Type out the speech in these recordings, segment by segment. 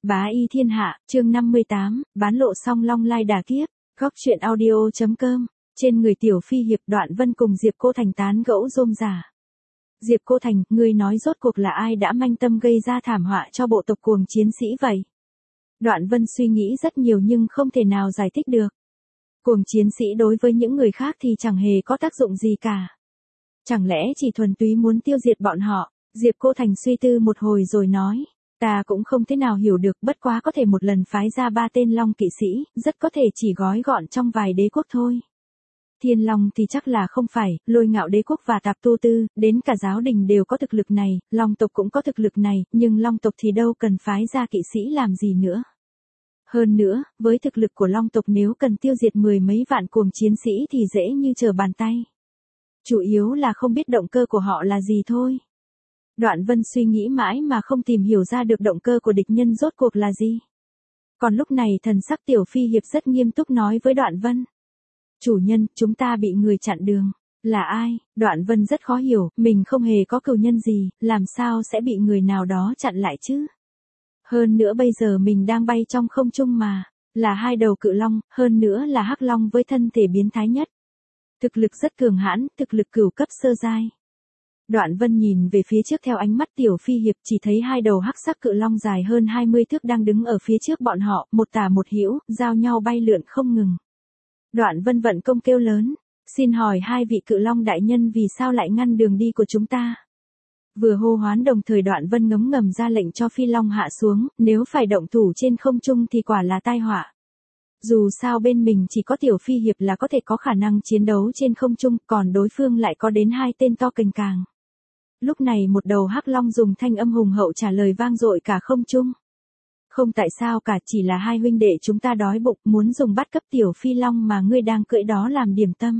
Bá y thiên hạ, chương 58, bán lộ song long lai đà kiếp, góc chuyện audio.com, trên người Tiểu Phi Hiệp Đoạn Vân cùng Diệp Cô Thành tán gẫu rôm rả. Diệp Cô Thành, ngươi nói rốt cuộc là ai đã manh tâm gây ra thảm họa cho bộ tộc cuồng chiến sĩ vậy? Đoạn Vân suy nghĩ rất nhiều nhưng không thể nào giải thích được. Cuồng chiến sĩ đối với những người khác thì chẳng hề có tác dụng gì cả. Chẳng lẽ chỉ thuần túy muốn tiêu diệt bọn họ? Diệp Cô Thành suy tư một hồi rồi nói. Ta cũng không thế nào hiểu được, bất quá có thể một lần phái ra 3 tên long kỵ sĩ, rất có thể chỉ gói gọn trong vài đế quốc thôi. Thiên Long thì chắc là không phải, Lôi Ngạo đế quốc và Tạp Tu Tư, đến cả giáo đình đều có thực lực này, Long tộc cũng có thực lực này, nhưng Long tộc thì đâu cần phái ra kỵ sĩ làm gì nữa. Hơn nữa, với thực lực của Long tộc nếu cần tiêu diệt 10 mấy vạn cuồng chiến sĩ thì dễ như trở bàn tay. Chủ yếu là không biết động cơ của họ là gì thôi. Đoạn Vân suy nghĩ mãi mà không tìm hiểu ra được động cơ của địch nhân rốt cuộc là gì. Còn lúc này thần sắc Tiểu Phi Hiệp rất nghiêm túc nói với Đoạn Vân. Chủ nhân, chúng ta bị người chặn đường. Là ai? Đoạn Vân rất khó hiểu, mình không hề có cừu nhân gì, làm sao sẽ bị người nào đó chặn lại chứ? Hơn nữa bây giờ mình đang bay trong không trung mà, là 2 đầu cự long, hơn nữa là hắc long với thân thể biến thái nhất. Thực lực rất cường hãn, thực lực cửu cấp sơ giai. Đoạn Vân nhìn về phía trước theo ánh mắt Tiểu Phi Hiệp, chỉ thấy 2 đầu hắc sắc cự long dài hơn 20 thước đang đứng ở phía trước bọn họ, một tả một hữu, giao nhau bay lượn không ngừng. Đoạn Vân vận công kêu lớn, xin hỏi 2 vị cự long đại nhân vì sao lại ngăn đường đi của chúng ta? Vừa hô hoán đồng thời Đoạn Vân ngấm ngầm ra lệnh cho phi long hạ xuống, nếu phải động thủ trên không trung thì quả là tai họa. Dù sao bên mình chỉ có Tiểu Phi Hiệp là có thể có khả năng chiến đấu trên không trung, còn đối phương lại có đến 2 tên to cành càng. Lúc này một đầu hắc long dùng thanh âm hùng hậu trả lời vang dội cả không trung. Không tại sao cả, chỉ là 2 huynh đệ chúng ta đói bụng muốn dùng bát cấp tiểu phi long mà ngươi đang cưỡi đó làm điểm tâm.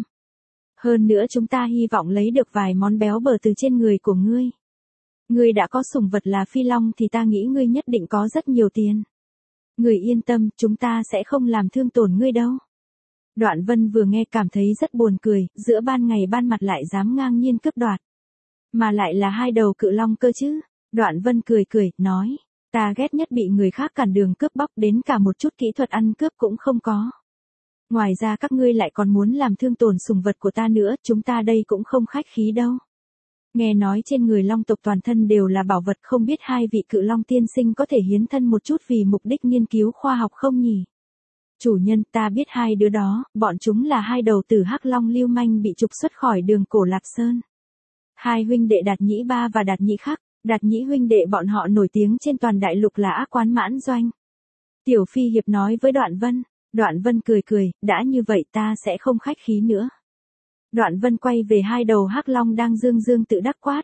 Hơn nữa chúng ta hy vọng lấy được vài món béo bở từ trên người của ngươi. Ngươi đã có sủng vật là phi long thì ta nghĩ ngươi nhất định có rất nhiều tiền. Ngươi yên tâm, chúng ta sẽ không làm thương tổn ngươi đâu. Đoạn Vân vừa nghe cảm thấy rất buồn cười, giữa ban ngày ban mặt lại dám ngang nhiên cướp đoạt. Mà lại là 2 đầu cự long cơ chứ. Đoạn Vân cười cười, nói. Ta ghét nhất bị người khác cản đường cướp bóc, đến cả một chút kỹ thuật ăn cướp cũng không có. Ngoài ra các ngươi lại còn muốn làm thương tổn sủng vật của ta nữa, chúng ta đây cũng không khách khí đâu. Nghe nói trên người long tộc toàn thân đều là bảo vật, không biết 2 vị cự long tiên sinh có thể hiến thân một chút vì mục đích nghiên cứu khoa học không nhỉ? Chủ nhân, ta biết 2 đứa đó, bọn chúng là 2 đầu tử hắc long lưu manh bị trục xuất khỏi đường cổ Lạc Sơn. 2 huynh đệ Đạt Nhĩ Ba và Đạt Nhĩ Khắc. Đạt Nhĩ huynh đệ bọn họ nổi tiếng trên toàn đại lục là ác quán mãn doanh. Tiểu Phi Hiệp nói với Đoạn Vân. Đoạn Vân cười cười, đã như vậy ta sẽ không khách khí nữa. Đoạn Vân quay về 2 đầu hắc long đang dương dương tự đắc quát.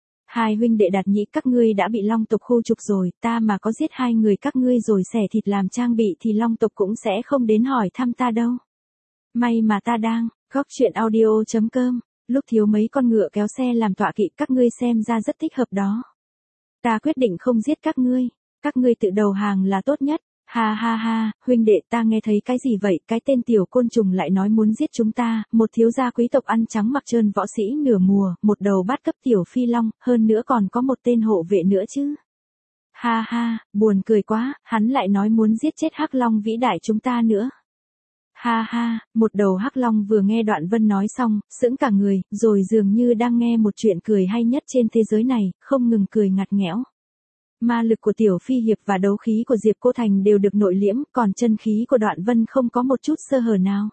2 huynh đệ Đạt Nhĩ, các ngươi đã bị long tộc khu trục rồi, ta mà có giết 2 người các ngươi rồi xẻ thịt làm trang bị thì long tộc cũng sẽ không đến hỏi thăm ta đâu. May mà ta đang, góc chuyện audio.com. Lúc thiếu mấy con ngựa kéo xe làm tọa kỵ, các ngươi xem ra rất thích hợp đó. Ta quyết định không giết các ngươi tự đầu hàng là tốt nhất. Ha ha ha, huynh đệ, ta nghe thấy cái gì vậy? Cái tên tiểu côn trùng lại nói muốn giết chúng ta, một thiếu gia quý tộc ăn trắng mặc trơn võ sĩ nửa mùa, một đầu bát cấp tiểu phi long, hơn nữa còn có một tên hộ vệ nữa chứ. Ha ha, buồn cười quá, hắn lại nói muốn giết chết hắc long vĩ đại chúng ta nữa. Ha ha, một đầu hắc long vừa nghe Đoạn Vân nói xong, sững cả người, rồi dường như đang nghe một chuyện cười hay nhất trên thế giới này, không ngừng cười ngặt nghẽo. Ma lực của Tiểu Phi Hiệp và đấu khí của Diệp Cô Thành đều được nội liễm, còn chân khí của Đoạn Vân không có một chút sơ hở nào.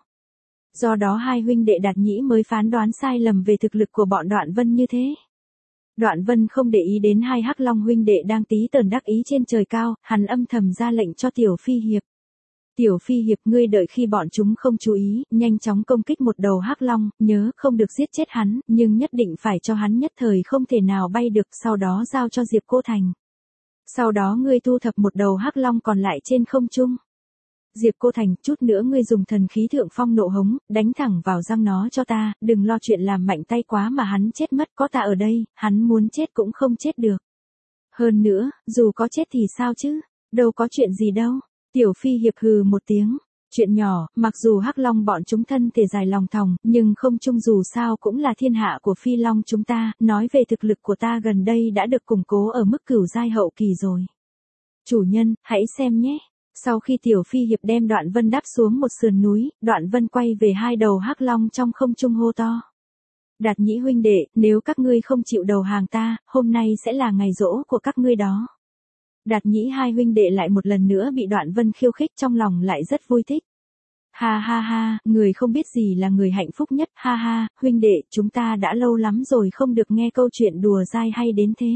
Do đó 2 huynh đệ Đạt Nhĩ mới phán đoán sai lầm về thực lực của bọn Đoạn Vân như thế. Đoạn Vân không để ý đến 2 hắc long huynh đệ đang tí tởn đắc ý trên trời cao, hắn âm thầm ra lệnh cho Tiểu Phi Hiệp. Tiểu Phi Hiệp, ngươi đợi khi bọn chúng không chú ý, nhanh chóng công kích một đầu hắc long, nhớ không được giết chết hắn, nhưng nhất định phải cho hắn nhất thời không thể nào bay được, sau đó giao cho Diệp Cô Thành. Sau đó ngươi thu thập một đầu hắc long còn lại trên không trung. Diệp Cô Thành, chút nữa ngươi dùng thần khí thượng phong nộ hống, đánh thẳng vào răng nó cho ta, đừng lo chuyện làm mạnh tay quá mà hắn chết mất, có ta ở đây, hắn muốn chết cũng không chết được. Hơn nữa, dù có chết thì sao chứ, đâu có chuyện gì đâu. Tiểu Phi Hiệp hừ một tiếng. Chuyện nhỏ, mặc dù hắc long bọn chúng thân thể dài lòng thòng, nhưng không chung dù sao cũng là thiên hạ của phi long chúng ta, nói về thực lực của ta gần đây đã được củng cố ở mức cửu giai hậu kỳ rồi. Chủ nhân, hãy xem nhé. Sau khi Tiểu Phi Hiệp đem Đoạn Vân đáp xuống một sườn núi, Đoạn Vân quay về hai đầu hắc long trong không trung hô to. Đạt Nhĩ huynh đệ, nếu các ngươi không chịu đầu hàng ta, hôm nay sẽ là ngày giỗ của các ngươi đó. Đạt Nhĩ hai huynh đệ lại một lần nữa bị Đoạn Vân khiêu khích, trong lòng lại rất vui thích. Ha ha ha, người không biết gì là người hạnh phúc nhất, ha ha, huynh đệ, chúng ta đã lâu lắm rồi không được nghe câu chuyện đùa dai hay đến thế.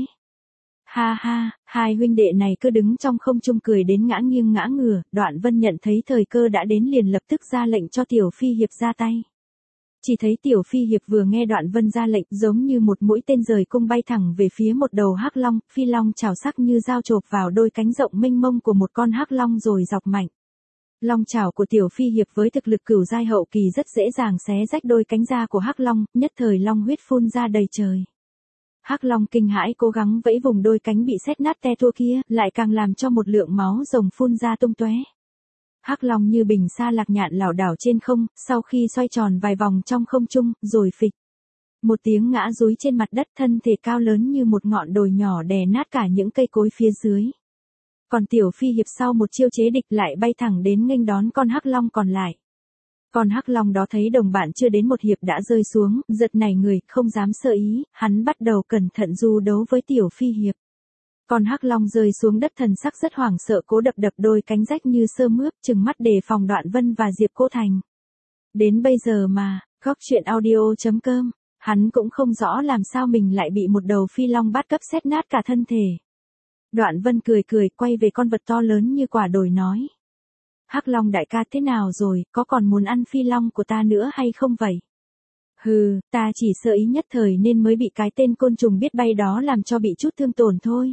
Ha ha, hai huynh đệ này cứ đứng trong không trung cười đến ngã nghiêng ngã ngửa, Đoạn Vân nhận thấy thời cơ đã đến liền lập tức ra lệnh cho Tiểu Phi Hiệp ra tay. Chỉ thấy Tiểu Phi Hiệp vừa nghe Đoạn Vân ra lệnh, giống như một mũi tên rời cung bay thẳng về phía một đầu hắc long, phi long chảo sắc như dao chộp vào đôi cánh rộng mênh mông của một con hắc long rồi dọc mạnh. Long chảo của Tiểu Phi Hiệp với thực lực cửu giai hậu kỳ rất dễ dàng xé rách đôi cánh da của hắc long, nhất thời long huyết phun ra đầy trời. Hắc long kinh hãi cố gắng vẫy vùng đôi cánh bị sét nát te tua kia, lại càng làm cho một lượng máu rồng phun ra tung tóe. Hắc long như bình sa lạc nhạn lảo đảo trên không, sau khi xoay tròn vài vòng trong không trung, rồi phịch. Một tiếng ngã dúi trên mặt đất, thân thể cao lớn như một ngọn đồi nhỏ đè nát cả những cây cối phía dưới. Còn Tiểu Phi Hiệp sau một chiêu chế địch lại bay thẳng đến nghênh đón con hắc long còn lại. Con hắc long đó thấy đồng bạn chưa đến một hiệp đã rơi xuống, giật nảy người, không dám sơ ý, hắn bắt đầu cẩn thận du đấu với Tiểu Phi Hiệp. Con hắc long rơi xuống đất thần sắc rất hoảng sợ, cố đập đôi cánh rách như sơ mướp, trừng mắt đề phòng Đoạn Vân và Diệp Cô Thành. Đến bây giờ mà, góc truyện audio.com, hắn cũng không rõ làm sao mình lại bị một đầu phi long bát cấp sét nát cả thân thể. Đoạn Vân cười cười, quay về con vật to lớn như quả đồi nói. Hắc long đại ca thế nào rồi, có còn muốn ăn phi long của ta nữa hay không vậy? Hừ, ta chỉ sơ ý nhất thời nên mới bị cái tên côn trùng biết bay đó làm cho bị chút thương tổn thôi.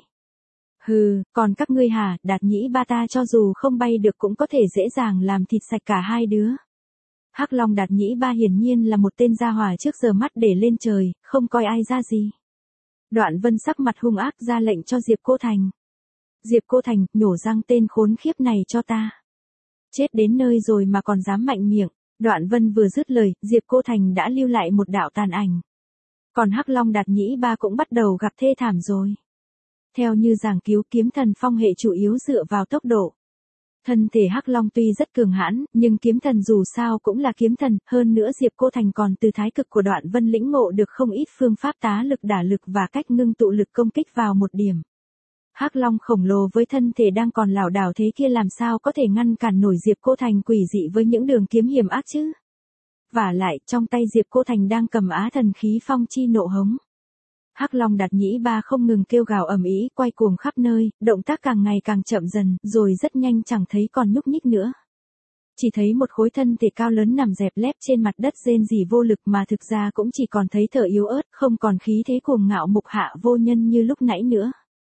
Hừ, còn các ngươi hả, Đạt Nhĩ ba ta cho dù không bay được cũng có thể dễ dàng làm thịt sạch cả hai đứa. Hắc long Đạt Nhĩ ba hiển nhiên là một tên gia hỏa trước giờ mắt để lên trời, không coi ai ra gì. Đoạn Vân sắc mặt hung ác ra lệnh cho Diệp Cô Thành. Diệp Cô Thành, nhổ răng tên khốn khiếp này cho ta. Chết đến nơi rồi mà còn dám mạnh miệng. Đoạn Vân vừa dứt lời, Diệp Cô Thành đã lưu lại một đạo tàn ảnh. Còn Hắc long Đạt Nhĩ ba cũng bắt đầu gặp thê thảm rồi. Theo như giảng cứu, kiếm thần phong hệ chủ yếu dựa vào tốc độ. Thân thể Hắc long tuy rất cường hãn, nhưng kiếm thần dù sao cũng là kiếm thần, hơn nữa Diệp Cô Thành còn từ thái cực của Đoạn Vân lĩnh ngộ được không ít phương pháp tá lực đả lực và cách ngưng tụ lực công kích vào một điểm. Hắc long khổng lồ với thân thể đang còn lảo đảo thế kia làm sao có thể ngăn cản nổi Diệp Cô Thành quỷ dị với những đường kiếm hiểm ác chứ? Vả lại, trong tay Diệp Cô Thành đang cầm Á Thần Khí Phong Chi Nộ Hống. Hắc long Đạt Nhĩ ba không ngừng kêu gào ầm ĩ, quay cuồng khắp nơi, động tác càng ngày càng chậm dần, rồi rất nhanh chẳng thấy còn nhúc nhích nữa. Chỉ thấy một khối thân thể cao lớn nằm dẹp lép trên mặt đất rên rỉ vô lực, mà thực ra cũng chỉ còn thấy thở yếu ớt, không còn khí thế cuồng ngạo mục hạ vô nhân như lúc nãy nữa.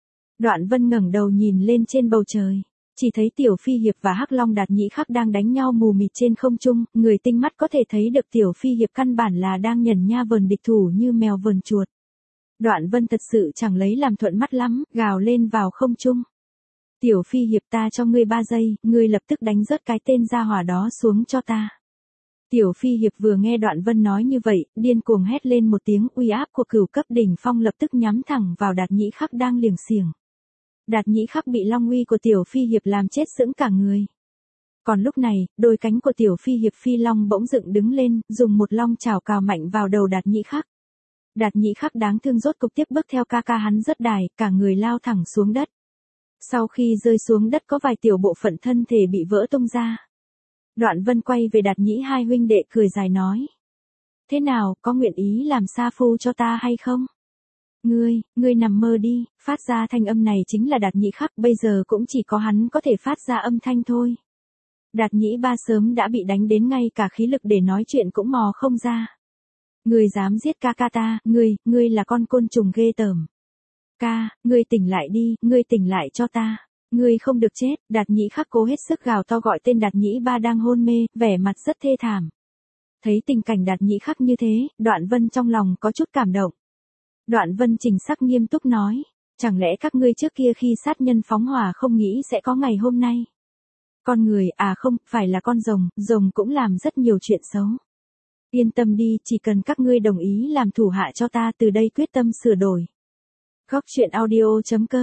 Đoạn Vân ngẩng đầu nhìn lên trên bầu trời, chỉ thấy Tiểu Phi Hiệp và Hắc long Đạt Nhĩ khắc đang đánh nhau mù mịt trên không trung, người tinh mắt có thể thấy được Tiểu Phi Hiệp căn bản là đang nhẩn nha vờn địch thủ như mèo vờn chuột. Đoạn Vân thật sự chẳng lấy làm thuận mắt lắm, gào lên vào không trung. Tiểu Phi Hiệp, ta cho ngươi 3 giây, ngươi lập tức đánh rớt cái tên gia hỏa đó xuống cho ta. Tiểu Phi Hiệp vừa nghe Đoạn Vân nói như vậy, điên cuồng hét lên một tiếng, uy áp của cửu cấp đỉnh phong lập tức nhắm thẳng vào Đạt Nhĩ khắc đang liềng xiềng. Đạt Nhĩ khắc bị long uy của Tiểu Phi Hiệp làm chết sững cả người. Còn lúc này, đôi cánh của Tiểu Phi Hiệp phi long bỗng dựng đứng lên, dùng một long chảo cào mạnh vào đầu Đạt Nhĩ khắc. Đạt Nhĩ khắc đáng thương rốt cục tiếp bước theo ca ca hắn rớt đài, cả người lao thẳng xuống đất. Sau khi rơi xuống đất có vài tiểu bộ phận thân thể bị vỡ tung ra. Đoạn Vân quay về Đạt Nhĩ hai huynh đệ cười dài nói. Thế nào, có nguyện ý làm sa phu cho ta hay không? Ngươi nằm mơ đi, phát ra thanh âm này chính là Đạt Nhĩ khắc, bây giờ cũng chỉ có hắn có thể phát ra âm thanh thôi. Đạt Nhĩ ba sớm đã bị đánh đến ngay cả khí lực để nói chuyện cũng mò không ra. Ngươi dám giết ca ca ta, ngươi là con côn trùng ghê tởm. Ca, ngươi tỉnh lại đi, ngươi tỉnh lại cho ta. Ngươi không được chết. Đạt Nhĩ khắc cố hết sức gào to gọi tên Đạt Nhĩ ba đang hôn mê, vẻ mặt rất thê thảm. Thấy tình cảnh Đạt Nhĩ khắc như thế, Đoạn Vân trong lòng có chút cảm động. Đoạn Vân chỉnh sắc nghiêm túc nói, chẳng lẽ các ngươi trước kia khi sát nhân phóng hỏa không nghĩ sẽ có ngày hôm nay? Con người, à không, phải là con rồng cũng làm rất nhiều chuyện xấu. Yên tâm đi, chỉ cần các ngươi đồng ý làm thủ hạ cho ta, từ đây quyết tâm sửa đổi. Góc truyện audio.com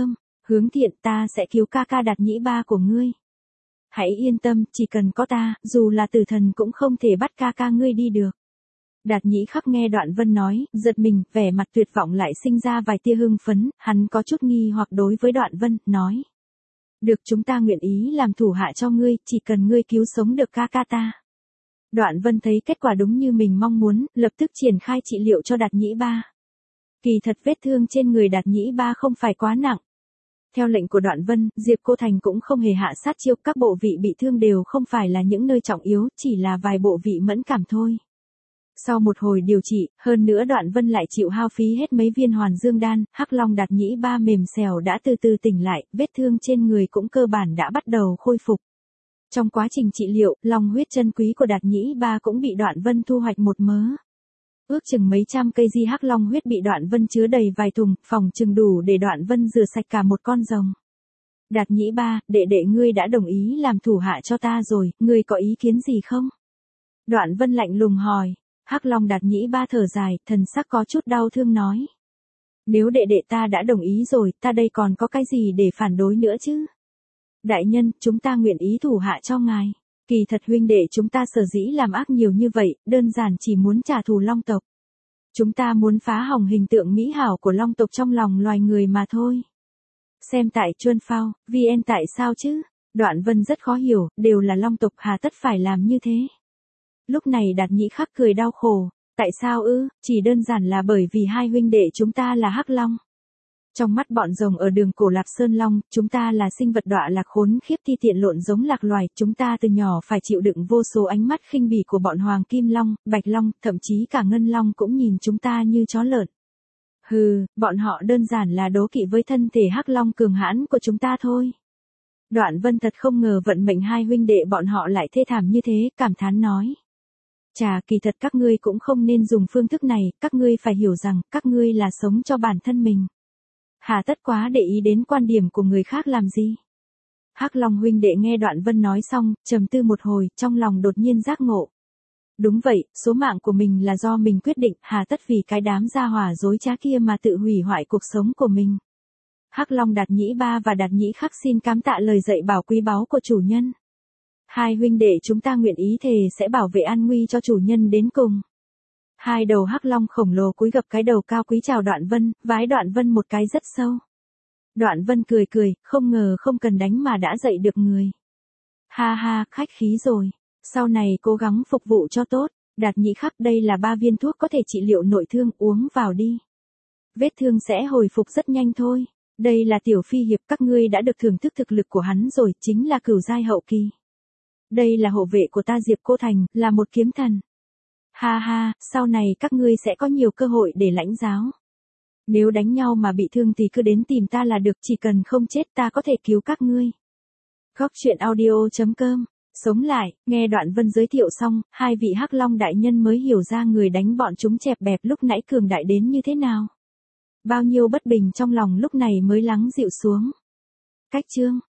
Hướng Thiện, ta sẽ cứu ca ca Đạt Nhĩ Ba của ngươi. Hãy yên tâm, chỉ cần có ta, dù là tử thần cũng không thể bắt ca ca ngươi đi được. Đạt Nhĩ Khắc nghe Đoạn Vân nói, giật mình, vẻ mặt tuyệt vọng lại sinh ra vài tia hưng phấn, hắn có chút nghi hoặc đối với Đoạn Vân, nói. Được, chúng ta nguyện ý làm thủ hạ cho ngươi, chỉ cần ngươi cứu sống được ca ca ta. Đoạn Vân thấy kết quả đúng như mình mong muốn, lập tức triển khai trị liệu cho Đạt Nhĩ Ba. Kỳ thật vết thương trên người Đạt Nhĩ Ba không phải quá nặng. Theo lệnh của Đoạn Vân, Diệp Cô Thành cũng không hề hạ sát chiêu, các bộ vị bị thương đều không phải là những nơi trọng yếu, chỉ là vài bộ vị mẫn cảm thôi. Sau một hồi điều trị, hơn nữa Đoạn Vân lại chịu hao phí hết mấy viên Hoàn Dương đan, Hắc Long Đạt Nhĩ Ba mềm xèo đã từ từ tỉnh lại, vết thương trên người cũng cơ bản đã bắt đầu khôi phục. Trong quá trình trị liệu, long huyết chân quý của Đạt Nhĩ Ba cũng bị Đoạn Vân thu hoạch một mớ. Ước chừng mấy trăm cây di hắc long huyết bị Đoạn Vân chứa đầy vài thùng, phòng chừng đủ để Đoạn Vân rửa sạch cả một con rồng. Đạt Nhĩ Ba, đệ đệ ngươi đã đồng ý làm thủ hạ cho ta rồi, ngươi có ý kiến gì không? Đoạn Vân lạnh lùng hỏi. Hắc Long Đạt Nhĩ Ba thở dài, thần sắc có chút đau thương nói. Nếu đệ đệ ta đã đồng ý rồi, ta đây còn có cái gì để phản đối nữa chứ? Đại nhân, chúng ta nguyện ý thủ hạ cho ngài. Kỳ thật huynh đệ chúng ta sở dĩ làm ác nhiều như vậy, đơn giản chỉ muốn trả thù Long tộc. Chúng ta muốn phá hỏng hình tượng mỹ hảo của Long tộc trong lòng loài người mà thôi. Xem tại Chuân Phao, VN tại sao chứ? Đoạn Vân rất khó hiểu, đều là Long tộc hà tất phải làm như thế. Lúc này Đạt Nhĩ Khắc cười đau khổ. Tại sao ư? Chỉ đơn giản là bởi vì hai huynh đệ chúng ta là Hắc Long. Trong mắt bọn rồng ở đường cổ Lạc Sơn Long, chúng ta là sinh vật đọa lạc khốn khiếp thi tiện lộn giống lạc loài, chúng ta từ nhỏ phải chịu đựng vô số ánh mắt khinh bỉ của bọn Hoàng Kim Long, Bạch Long, thậm chí cả Ngân Long cũng nhìn chúng ta như chó lợn. Hừ, bọn họ đơn giản là đố kỵ với thân thể Hắc Long cường hãn của chúng ta thôi. Đoạn Vân thật không ngờ vận mệnh hai huynh đệ bọn họ lại thê thảm như thế, cảm thán nói. Chà, kỳ thật các ngươi cũng không nên dùng phương thức này, các ngươi phải hiểu rằng, các ngươi là sống cho bản thân mình. Hà tất quá để ý đến quan điểm của người khác làm gì? Hắc Long huynh đệ nghe Đoạn Vân nói xong, trầm tư một hồi, trong lòng đột nhiên giác ngộ. Đúng vậy, số mạng của mình là do mình quyết định, hà tất vì cái đám gia hỏa dối trá kia mà tự hủy hoại cuộc sống của mình. Hắc Long Đạt Nhĩ Ba và Đạt Nhĩ Khắc xin cám tạ lời dạy bảo quý báu của chủ nhân. Hai huynh đệ chúng ta nguyện ý thề sẽ bảo vệ an nguy cho chủ nhân đến cùng. Hai đầu hắc long khổng lồ cúi gập cái đầu cao quý chào Đoạn Vân, vái Đoạn Vân một cái rất sâu. Đoạn Vân cười cười, không ngờ không cần đánh mà đã dạy được người. Ha ha, khách khí rồi. Sau này cố gắng phục vụ cho tốt. Đạt Nhĩ Khắc, đây là 3 viên thuốc có thể trị liệu nội thương, uống vào đi. Vết thương sẽ hồi phục rất nhanh thôi. Đây là Tiểu Phi Hiệp, các ngươi đã được thưởng thức thực lực của hắn rồi, chính là cửu giai hậu kỳ. Đây là hộ vệ của ta Diệp Cô Thành, là một kiếm thần. Ha ha, sau này các ngươi sẽ có nhiều cơ hội để lãnh giáo. Nếu đánh nhau mà bị thương thì cứ đến tìm ta là được, chỉ cần không chết ta có thể cứu các ngươi. Góc truyện audio.com. Sống lại, nghe Đoạn Vân giới thiệu xong, hai vị Hắc Long đại nhân mới hiểu ra người đánh bọn chúng chẹp bẹp lúc nãy cường đại đến như thế nào. Bao nhiêu bất bình trong lòng lúc này mới lắng dịu xuống. Cách chương